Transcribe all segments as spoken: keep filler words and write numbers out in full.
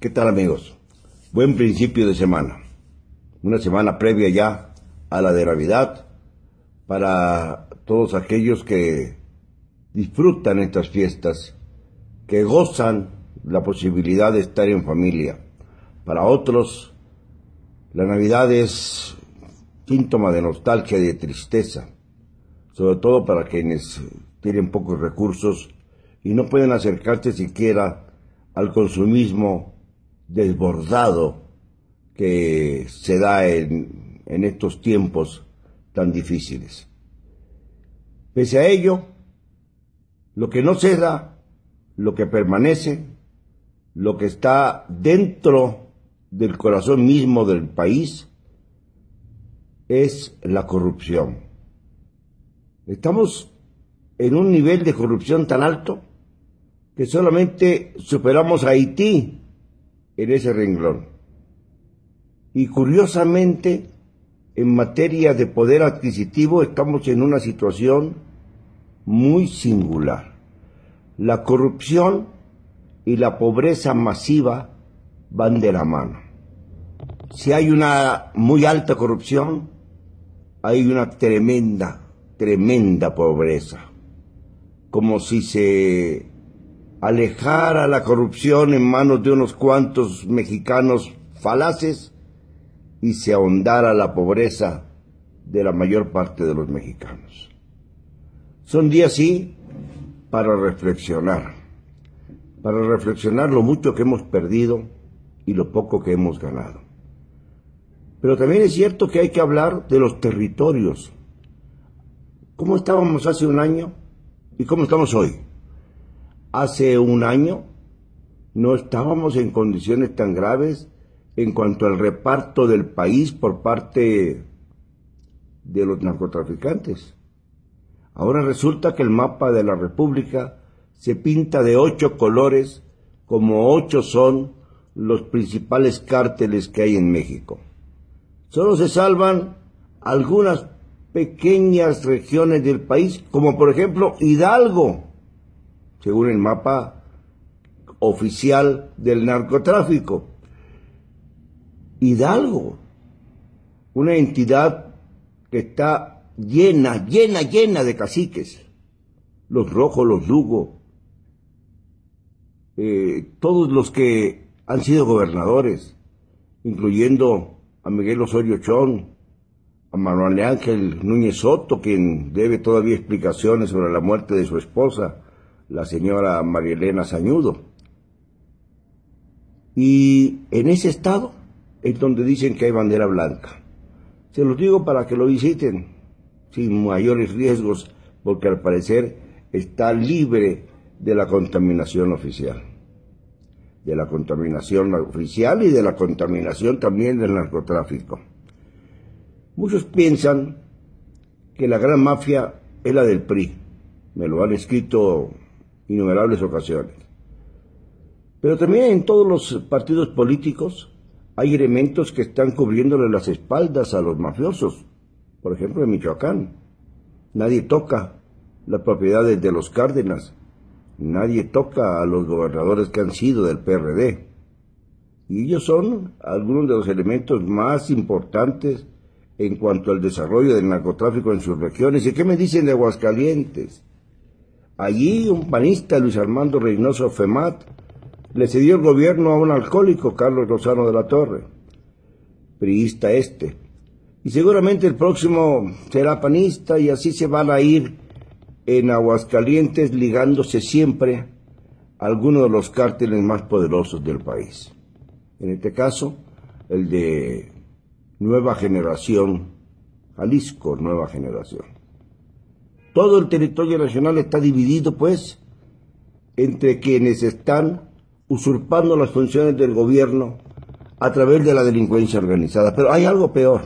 ¿Qué tal, amigos? Buen principio de semana. Una semana previa ya a la de Navidad para todos aquellos que disfrutan estas fiestas, que gozan la posibilidad de estar en familia. Para otros, la Navidad es síntoma de nostalgia y de tristeza, sobre todo para quienes tienen pocos recursos y no pueden acercarse siquiera al consumismo desbordado que se da en, en estos tiempos tan difíciles. Pese a ello, lo que no ceda, lo que permanece, lo que está dentro del corazón mismo del país, es la corrupción. Estamos en un nivel de corrupción tan alto que solamente superamos a Haití en ese renglón. Y curiosamente, en materia de poder adquisitivo, estamos en una situación muy singular. La corrupción y la pobreza masiva van de la mano. Si hay una muy alta corrupción, hay una tremenda, tremenda pobreza. Como si se alejara la corrupción en manos de unos cuantos mexicanos falaces y se ahondara la pobreza de la mayor parte de los mexicanos. Son días, sí, para reflexionar, para reflexionar lo mucho que hemos perdido y lo poco que hemos ganado. Pero también es cierto que hay que hablar de los territorios. ¿Cómo estábamos hace un año y cómo estamos hoy? Hace un año no estábamos en condiciones tan graves en cuanto al reparto del país por parte de los narcotraficantes. Ahora resulta que el mapa de la República se pinta de ocho colores, como ocho son los principales cárteles que hay en México. Solo se salvan algunas pequeñas regiones del país, como por ejemplo Hidalgo, según el mapa oficial del narcotráfico. Hidalgo, una entidad que está llena, llena, llena de caciques. Los Rojos, los Lugo, eh, todos los que han sido gobernadores, incluyendo a Miguel Osorio Chong, a Manuel Ángel Núñez Soto, quien debe todavía explicaciones sobre la muerte de su esposa, la señora María Elena Sañudo. Y en ese estado es donde dicen que hay bandera blanca. Se los digo para que lo visiten sin mayores riesgos, porque al parecer está libre de la contaminación oficial. De la contaminación oficial y de la contaminación también del narcotráfico. Muchos piensan que la gran mafia es la del P R I. Me lo han escrito innumerables ocasiones. Pero también en todos los partidos políticos hay elementos que están cubriéndole las espaldas a los mafiosos. Por ejemplo, en Michoacán, nadie toca las propiedades de los Cárdenas, nadie toca a los gobernadores que han sido del P R D. Y ellos son algunos de los elementos más importantes en cuanto al desarrollo del narcotráfico en sus regiones. ¿Y qué me dicen de Aguascalientes? Allí un panista, Luis Armando Reynoso Femat, le cedió el gobierno a un alcohólico, Carlos Lozano de la Torre, priista este. Y seguramente el próximo será panista y así se van a ir en Aguascalientes ligándose siempre a alguno de los cárteles más poderosos del país. En este caso, el de Nueva Generación, Jalisco Nueva Generación. Todo el territorio nacional está dividido, pues, entre quienes están usurpando las funciones del gobierno a través de la delincuencia organizada. Pero hay algo peor.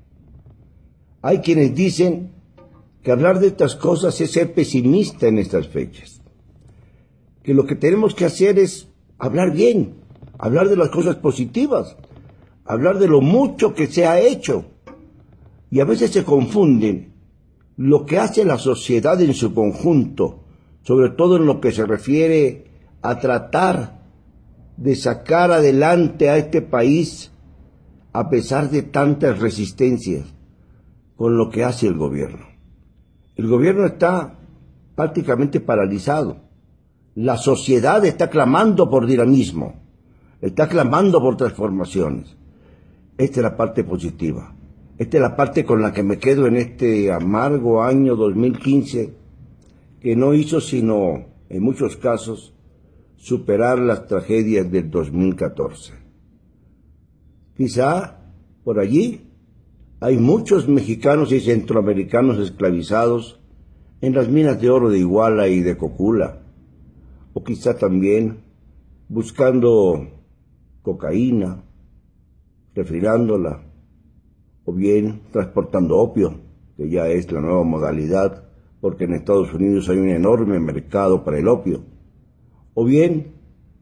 Hay quienes dicen que hablar de estas cosas es ser pesimista en estas fechas. Que lo que tenemos que hacer es hablar bien, hablar de las cosas positivas, hablar de lo mucho que se ha hecho. Y a veces se confunden lo que hace la sociedad en su conjunto, sobre todo en lo que se refiere a tratar de sacar adelante a este país a pesar de tantas resistencias con lo que hace el gobierno. El gobierno está prácticamente paralizado. La sociedad está clamando por dinamismo, está clamando por transformaciones. Esta es la parte positiva. Esta es la parte con la que me quedo en este amargo año dos mil quince, que no hizo sino, en muchos casos, superar las tragedias del dos mil catorce. Quizá por allí hay muchos mexicanos y centroamericanos esclavizados en las minas de oro de Iguala y de Cocula, o quizá también buscando cocaína, refrigerándola, o bien transportando opio, que ya es la nueva modalidad, porque en Estados Unidos hay un enorme mercado para el opio, o bien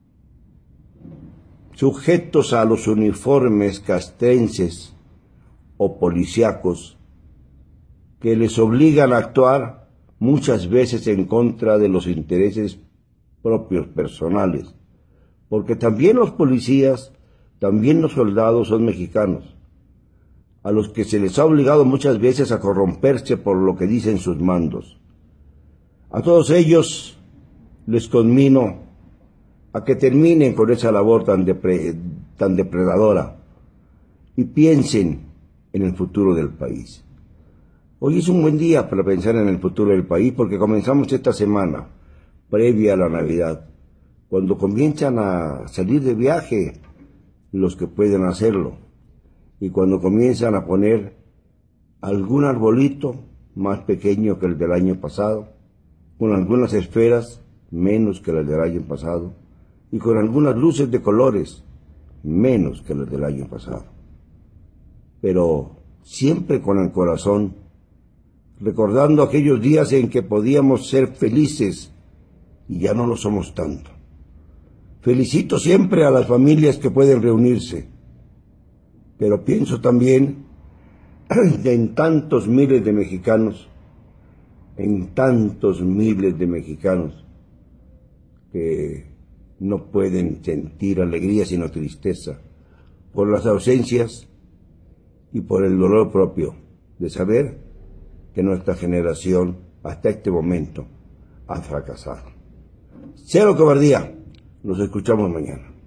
sujetos a los uniformes castrenses o policíacos que les obligan a actuar muchas veces en contra de los intereses propios personales, porque también los policías, también los soldados son mexicanos, a los que se les ha obligado muchas veces a corromperse por lo que dicen sus mandos. A todos ellos les conmino a que terminen con esa labor tan, depre, tan depredadora y piensen en el futuro del país. Hoy es un buen día para pensar en el futuro del país porque comenzamos esta semana, previa a la Navidad, cuando comienzan a salir de viaje los que pueden hacerlo y cuando comienzan a poner algún arbolito más pequeño que el del año pasado, con algunas esferas menos que las del año pasado, y con algunas luces de colores menos que las del año pasado. Pero siempre con el corazón, recordando aquellos días en que podíamos ser felices y ya no lo somos tanto. Felicito siempre a las familias que pueden reunirse, pero pienso también en tantos miles de mexicanos, en tantos miles de mexicanos que no pueden sentir alegría sino tristeza por las ausencias y por el dolor propio de saber que nuestra generación hasta este momento ha fracasado. Cero cobardía, nos escuchamos mañana.